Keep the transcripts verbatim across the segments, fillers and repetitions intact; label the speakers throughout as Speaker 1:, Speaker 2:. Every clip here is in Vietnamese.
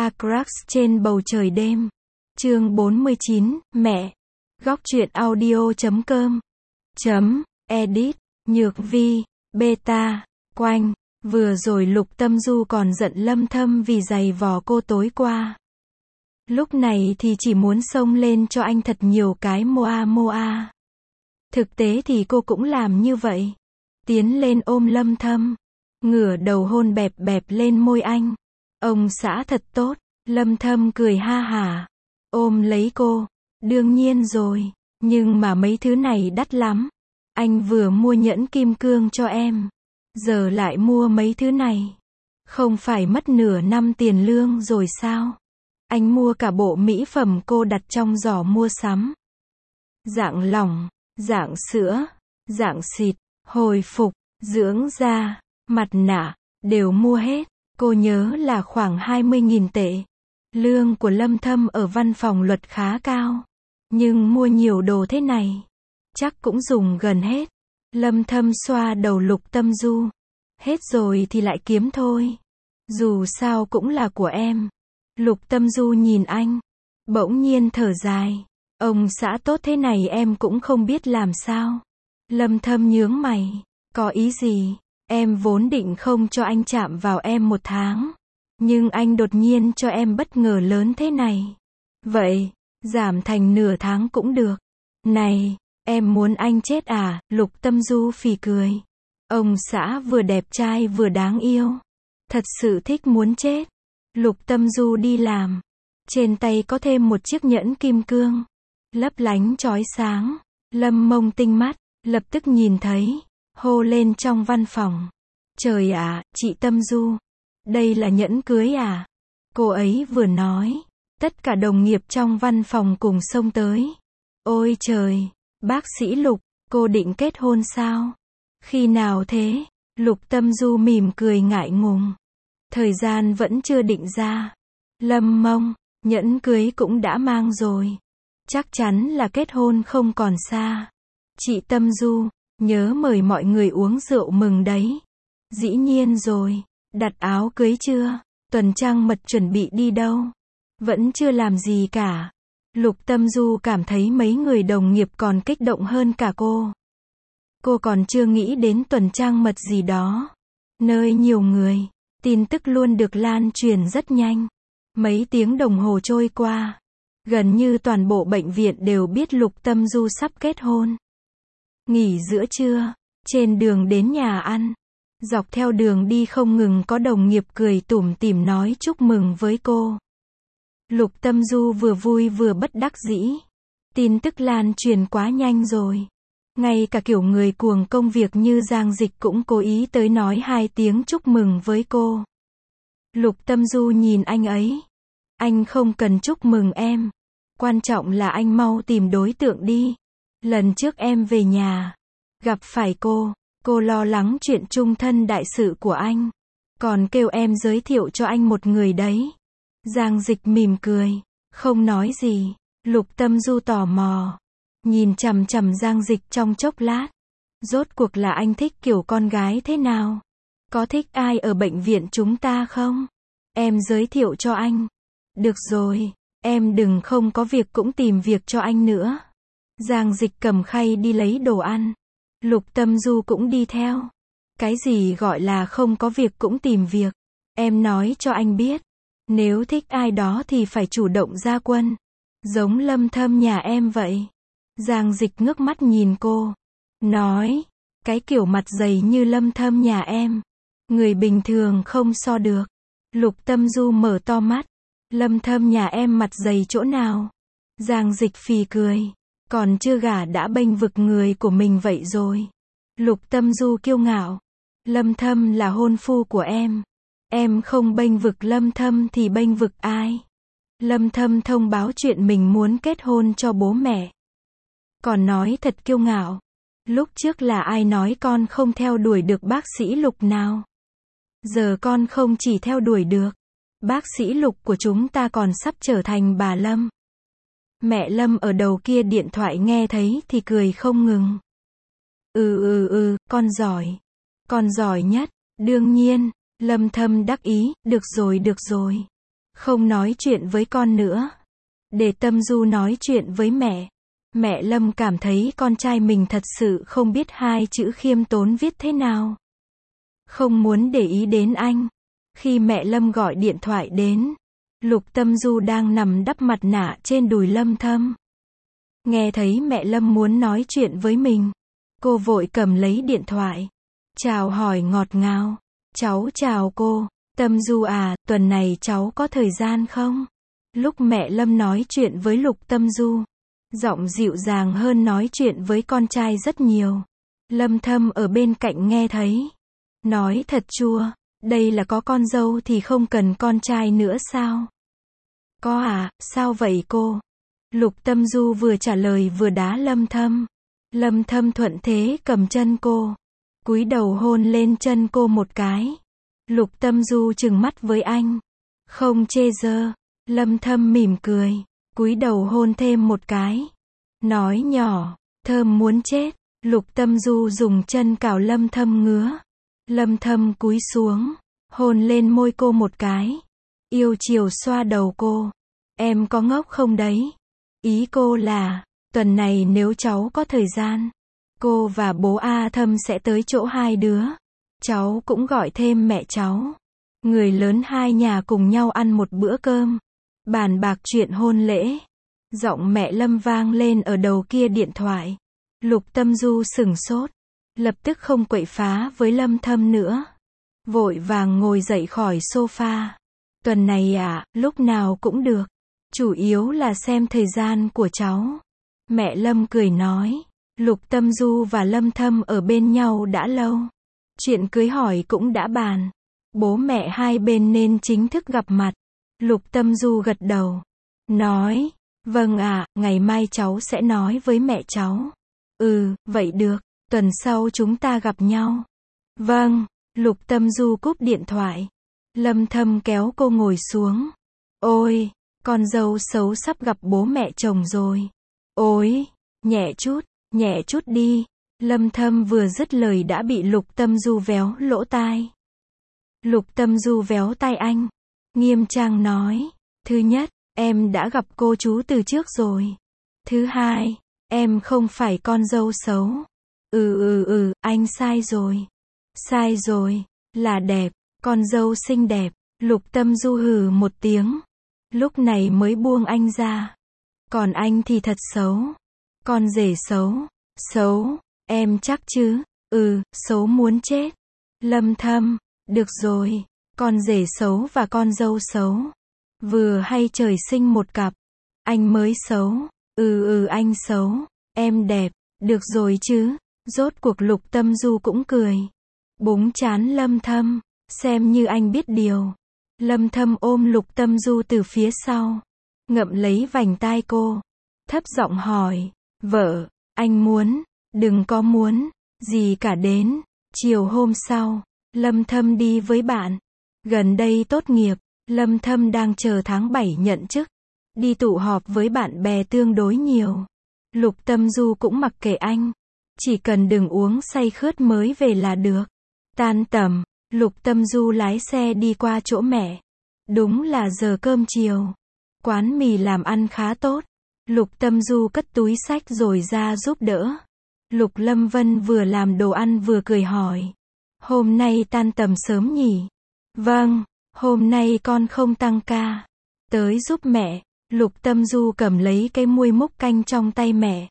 Speaker 1: A Crush trên bầu trời đêm. Chương bốn mươi chín, mẹ. Góc truyện audio chấm com. Chấm, edit, Nhược Vi, beta, quanh. Vừa rồi Lục Tâm Du còn giận Lâm Thâm vì giày vò cô tối qua. Lúc này thì chỉ muốn xông lên cho anh thật nhiều cái moa moa. Thực tế thì cô cũng làm như vậy. Tiến lên ôm Lâm Thâm, ngửa đầu hôn bẹp bẹp lên môi anh. Ông xã thật tốt. Lâm Thâm cười ha hả, ôm lấy cô. Đương nhiên rồi, nhưng mà mấy thứ này đắt lắm. Anh vừa mua nhẫn kim cương cho em, giờ lại mua mấy thứ này. Không phải mất nửa năm tiền lương rồi sao? Anh mua cả bộ mỹ phẩm cô đặt trong giỏ mua sắm. Dạng lỏng, dạng sữa, dạng xịt, hồi phục, dưỡng da, mặt nạ, đều mua hết. Cô nhớ là khoảng hai mươi nghìn tệ. Lương của Lâm Thâm ở văn phòng luật khá cao. Nhưng mua nhiều đồ thế này, chắc cũng dùng gần hết. Lâm Thâm xoa đầu Lục Tâm Du. Hết rồi thì lại kiếm thôi. Dù sao cũng là của em. Lục Tâm Du nhìn anh, bỗng nhiên thở dài. Ông xã tốt thế này em cũng không biết làm sao. Lâm Thâm nhướng mày. Có ý gì? Em vốn định không cho anh chạm vào em một tháng. Nhưng anh đột nhiên cho em bất ngờ lớn thế này. Vậy, giảm thành nửa tháng cũng được. Này, em muốn anh chết à? Lục Tâm Du phì cười. Ông xã vừa đẹp trai vừa đáng yêu. Thật sự thích muốn chết. Lục Tâm Du đi làm. Trên tay có thêm một chiếc nhẫn kim cương. Lấp lánh chói sáng. Lâm Mông tinh mắt, lập tức nhìn thấy. Hô lên trong văn phòng. Trời ạ, chị Tâm Du. Đây là nhẫn cưới à? Cô ấy vừa nói. Tất cả đồng nghiệp trong văn phòng cùng xông tới. Ôi trời, bác sĩ Lục, cô định kết hôn sao? Khi nào thế? Lục Tâm Du mỉm cười ngại ngùng. Thời gian vẫn chưa định ra. Lâm Mông, nhẫn cưới cũng đã mang rồi. Chắc chắn là kết hôn không còn xa. Chị Tâm Du, nhớ mời mọi người uống rượu mừng đấy. Dĩ nhiên rồi. Đặt áo cưới chưa? Tuần trăng mật chuẩn bị đi đâu? Vẫn chưa làm gì cả. Lục Tâm Du cảm thấy mấy người đồng nghiệp còn kích động hơn cả cô. Cô còn chưa nghĩ đến tuần trăng mật gì đó. Nơi nhiều người, tin tức luôn được lan truyền rất nhanh. Mấy tiếng đồng hồ trôi qua, gần như toàn bộ bệnh viện đều biết Lục Tâm Du sắp kết hôn. Nghỉ giữa trưa, trên đường đến nhà ăn, dọc theo đường đi không ngừng có đồng nghiệp cười tủm tỉm nói chúc mừng với cô. Lục Tâm Du vừa vui vừa bất đắc dĩ. Tin tức lan truyền quá nhanh rồi. Ngay cả kiểu người cuồng công việc như Giang Dịch cũng cố ý tới nói hai tiếng chúc mừng với cô. Lục Tâm Du nhìn anh ấy. Anh không cần chúc mừng em. Quan trọng là anh mau tìm đối tượng đi. Lần trước em về nhà, gặp phải cô. Cô lo lắng chuyện chung thân đại sự của anh. Còn kêu em giới thiệu cho anh một người đấy. Giang Dịch mỉm cười, không nói gì. Lục Tâm Du tò mò, nhìn chằm chằm Giang Dịch trong chốc lát. Rốt cuộc là anh thích kiểu con gái thế nào? Có thích ai ở bệnh viện chúng ta không? Em giới thiệu cho anh. Được rồi, em đừng không có việc cũng tìm việc cho anh nữa. Giang Dịch cầm khay đi lấy đồ ăn. Lục Tâm Du cũng đi theo. Cái gì gọi là không có việc cũng tìm việc? Em nói cho anh biết. Nếu thích ai đó thì phải chủ động ra quân. Giống Lâm Thâm nhà em vậy. Giang Dịch ngước mắt nhìn cô. Nói. Cái kiểu mặt dày như Lâm Thâm nhà em. Người bình thường không so được. Lục Tâm Du mở to mắt. Lâm Thâm nhà em mặt dày chỗ nào? Giang Dịch phì cười. Còn chưa gả đã bênh vực người của mình vậy rồi. Lục Tâm Du kiêu ngạo. Lâm Thâm là hôn phu của em. Em không bênh vực Lâm Thâm thì bênh vực ai? Lâm Thâm thông báo chuyện mình muốn kết hôn cho bố mẹ. Còn nói thật kiêu ngạo. Lúc trước là ai nói con không theo đuổi được bác sĩ Lục nào? Giờ con không chỉ theo đuổi được. Bác sĩ Lục của chúng ta còn sắp trở thành bà Lâm. Mẹ Lâm ở đầu kia điện thoại nghe thấy thì cười không ngừng. Ừ ừ ừ, con giỏi. Con giỏi nhất. Đương nhiên, Lâm Thâm đắc ý, được rồi được rồi. không nói chuyện với con nữa. Để Tâm Du nói chuyện với mẹ. Mẹ Lâm cảm thấy con trai mình thật sự không biết hai chữ khiêm tốn viết thế nào. Không muốn để ý đến anh. Khi mẹ Lâm gọi điện thoại đến, Lục Tâm Du đang nằm đắp mặt nạ trên đùi Lâm Thâm. Nghe thấy mẹ Lâm muốn nói chuyện với mình, cô vội cầm lấy điện thoại. Chào hỏi ngọt ngào. Cháu chào cô. Tâm Du à, tuần này cháu có thời gian không? Lúc mẹ Lâm nói chuyện với Lục Tâm Du, giọng dịu dàng hơn nói chuyện với con trai rất nhiều. Lâm Thâm ở bên cạnh nghe thấy. Nói thật chua, đây là có con dâu thì không cần con trai nữa sao? Có à, sao vậy cô? Lục Tâm Du vừa trả lời vừa đá Lâm Thâm. Lâm Thâm thuận thế cầm chân cô, cúi đầu hôn lên chân cô một cái. Lục Tâm Du trừng mắt với anh. Không chê dơ. Lâm Thâm mỉm cười, cúi đầu hôn thêm một cái. Nói nhỏ, thơm muốn chết. Lục Tâm Du dùng chân cào Lâm Thâm ngứa. Lâm Thâm cúi xuống, hôn lên môi cô một cái. Yêu chiều xoa đầu cô. Em có ngốc không đấy? Ý cô là, tuần này nếu cháu có thời gian, cô và bố A Thâm sẽ tới chỗ hai đứa. Cháu cũng gọi thêm mẹ cháu. Người lớn hai nhà cùng nhau ăn một bữa cơm. Bàn bạc chuyện hôn lễ. Giọng mẹ Lâm vang lên ở đầu kia điện thoại. Lục Tâm Du sửng sốt. Lập tức không quậy phá với Lâm Thâm nữa. Vội vàng ngồi dậy khỏi sofa. Tuần này à, lúc nào cũng được. Chủ yếu là xem thời gian của cháu. Mẹ Lâm cười nói. Lục Tâm Du và Lâm Thâm ở bên nhau đã lâu. Chuyện cưới hỏi cũng đã bàn. Bố mẹ hai bên nên chính thức gặp mặt. Lục Tâm Du gật đầu. Nói. Vâng ạ, à, ngày mai cháu sẽ nói với mẹ cháu. Ừ, vậy được. Tuần sau chúng ta gặp nhau. Vâng. Lục Tâm Du cúp điện thoại. Lâm Thâm kéo cô ngồi xuống. Ôi, con dâu xấu sắp gặp bố mẹ chồng rồi. Ôi, nhẹ chút, nhẹ chút đi. Lâm Thâm vừa dứt lời đã bị Lục Tâm Du véo lỗ tai. Lục Tâm Du véo tai anh. Nghiêm trang nói. Thứ nhất, em đã gặp cô chú từ trước rồi. Thứ hai, em không phải con dâu xấu. Ừ ừ ừ, anh sai rồi. Sai rồi, là đẹp, con dâu xinh đẹp. Lục Tâm Du hừ một tiếng. Lúc này mới buông anh ra. Còn anh thì thật xấu. Con rể xấu. Xấu, em chắc chứ? Ừ, xấu muốn chết. Lâm Thâm, được rồi. Con rể xấu và con dâu xấu. Vừa hay trời sinh một cặp. Anh mới xấu. Ừ ừ anh xấu. Em đẹp. Được rồi chứ. Rốt cuộc Lục Tâm Du cũng cười. Búng chán Lâm Thâm. Xem như anh biết điều. Lâm Thâm ôm Lục Tâm Du từ phía sau. Ngậm lấy vành tai cô. Thấp giọng hỏi. Vợ, anh muốn. Đừng có muốn. Gì cả đến. Chiều hôm sau. Lâm Thâm đi với bạn. Gần đây tốt nghiệp. Lâm Thâm đang chờ tháng bảy nhận chức. Đi tụ họp với bạn bè tương đối nhiều. Lục Tâm Du cũng mặc kệ anh. Chỉ cần đừng uống say khướt mới về là được. Tan tầm, Lục Tâm Du lái xe đi qua chỗ mẹ. Đúng là giờ cơm chiều. Quán mì làm ăn khá tốt. Lục Tâm Du cất túi xách rồi ra giúp đỡ. Lục Lâm Vân vừa làm đồ ăn vừa cười hỏi. Hôm nay tan tầm sớm nhỉ? Vâng, hôm nay con không tăng ca. Tới giúp mẹ. Lục Tâm Du cầm lấy cái muôi múc canh trong tay mẹ.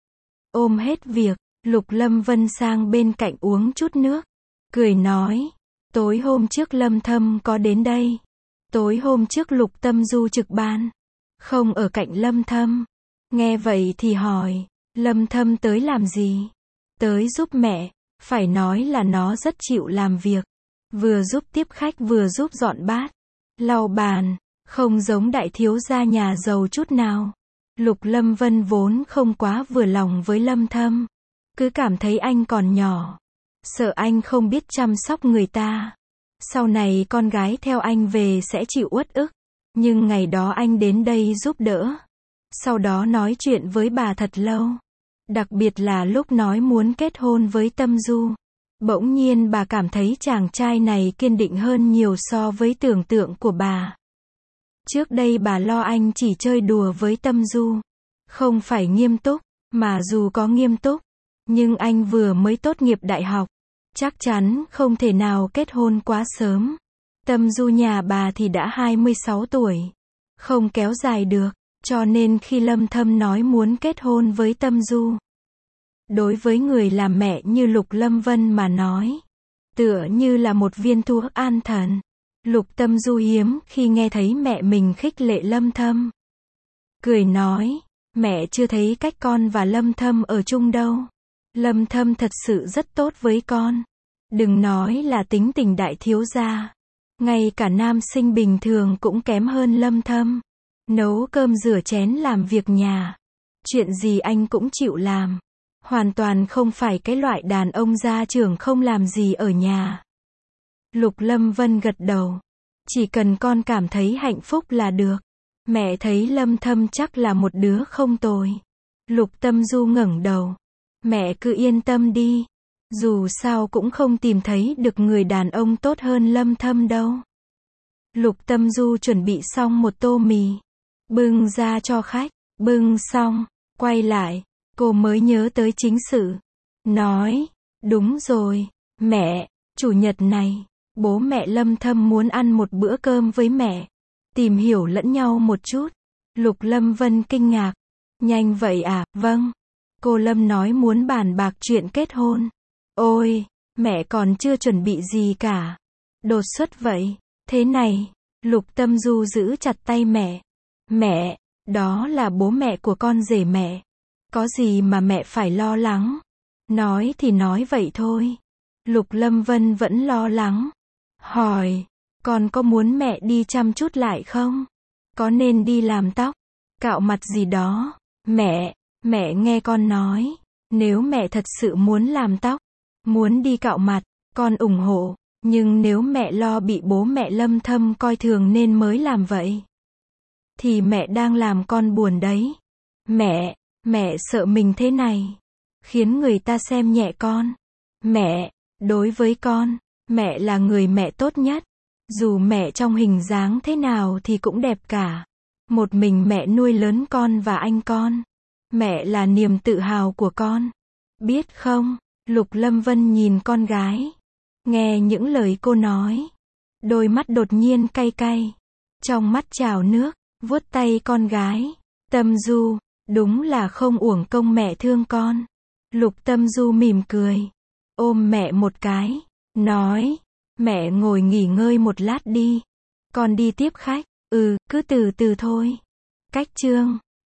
Speaker 1: Ôm hết việc, Lục Lâm Vân sang bên cạnh uống chút nước. Cười nói. Tối hôm trước Lâm Thâm có đến đây. Tối hôm trước Lục Tâm Du trực ban. Không ở cạnh Lâm Thâm. Nghe vậy thì hỏi. Lâm Thâm tới làm gì? Tới giúp mẹ. Phải nói là nó rất chịu làm việc. Vừa giúp tiếp khách vừa giúp dọn bát. Lau bàn. Không giống đại thiếu gia nhà giàu chút nào. Lục Lâm Vân vốn không quá vừa lòng với Lâm Thâm. Cứ cảm thấy anh còn nhỏ. Sợ anh không biết chăm sóc người ta. Sau này con gái theo anh về sẽ chịu uất ức. Nhưng ngày đó anh đến đây giúp đỡ. Sau đó nói chuyện với bà thật lâu. Đặc biệt là lúc nói muốn kết hôn với Tâm Du. Bỗng nhiên bà cảm thấy chàng trai này kiên định hơn nhiều so với tưởng tượng của bà. Trước đây bà lo anh chỉ chơi đùa với Tâm Du. Không phải nghiêm túc, mà dù có nghiêm túc, nhưng anh vừa mới tốt nghiệp đại học. Chắc chắn không thể nào kết hôn quá sớm. Tâm Du nhà bà thì đã hai mươi sáu tuổi. Không kéo dài được, cho nên khi Lâm Thâm nói muốn kết hôn với Tâm Du. Đối với người làm mẹ như Lục Lâm Vân mà nói, tựa như là một viên thuốc an thần. Lục Tâm Du hiếm khi nghe thấy mẹ mình khích lệ Lâm Thâm. Cười nói, mẹ chưa thấy cách con và Lâm Thâm ở chung đâu. Lâm Thâm thật sự rất tốt với con. Đừng nói là tính tình đại thiếu gia. Ngay cả nam sinh bình thường cũng kém hơn Lâm Thâm. Nấu cơm rửa chén làm việc nhà. Chuyện gì anh cũng chịu làm. Hoàn toàn không phải cái loại đàn ông gia trưởng không làm gì ở nhà. Lục Lâm Vân gật đầu. Chỉ cần con cảm thấy hạnh phúc là được. Mẹ thấy Lâm Thâm chắc là một đứa không tồi. Lục Tâm Du ngẩng đầu. Mẹ cứ yên tâm đi. Dù sao cũng không tìm thấy được người đàn ông tốt hơn Lâm Thâm đâu. Lục Tâm Du chuẩn bị xong một tô mì. Bưng ra cho khách. Bưng xong, quay lại. Cô mới nhớ tới chính sự. Nói, đúng rồi, mẹ, chủ nhật này, bố mẹ Lâm Thâm muốn ăn một bữa cơm với mẹ. Tìm hiểu lẫn nhau một chút. Lục Lâm Vân kinh ngạc. Nhanh vậy à, vâng. Cô Lâm nói muốn bàn bạc chuyện kết hôn. Ôi, mẹ còn chưa chuẩn bị gì cả. Đột xuất vậy. Thế này, Lục Tâm Du giữ chặt tay mẹ. Mẹ, đó là bố mẹ của con rể mẹ. Có gì mà mẹ phải lo lắng. Nói thì nói vậy thôi. Lục Lâm Vân vẫn lo lắng. Hỏi, con có muốn mẹ đi chăm chút lại không? Có nên đi làm tóc, cạo mặt gì đó? Mẹ, mẹ nghe con nói. Nếu mẹ thật sự muốn làm tóc, muốn đi cạo mặt, con ủng hộ. Nhưng nếu mẹ lo bị bố mẹ Lâm Thâm coi thường nên mới làm vậy, thì mẹ đang làm con buồn đấy. Mẹ, mẹ sợ mình thế này khiến người ta xem nhẹ con. Mẹ, đối với con, mẹ là người mẹ tốt nhất. Dù mẹ trong hình dáng thế nào thì cũng đẹp cả. Một mình mẹ nuôi lớn con và anh con. Mẹ là niềm tự hào của con. Biết không? Lục Lâm Vân nhìn con gái. Nghe những lời cô nói, đôi mắt đột nhiên cay cay. Trong mắt trào nước, vuốt tay con gái. Tâm Du, đúng là không uổng công mẹ thương con. Lục Tâm Du mỉm cười, ôm mẹ một cái, nói, mẹ ngồi nghỉ ngơi một lát đi. Con đi tiếp khách. Ừ, cứ từ từ thôi. Cách chương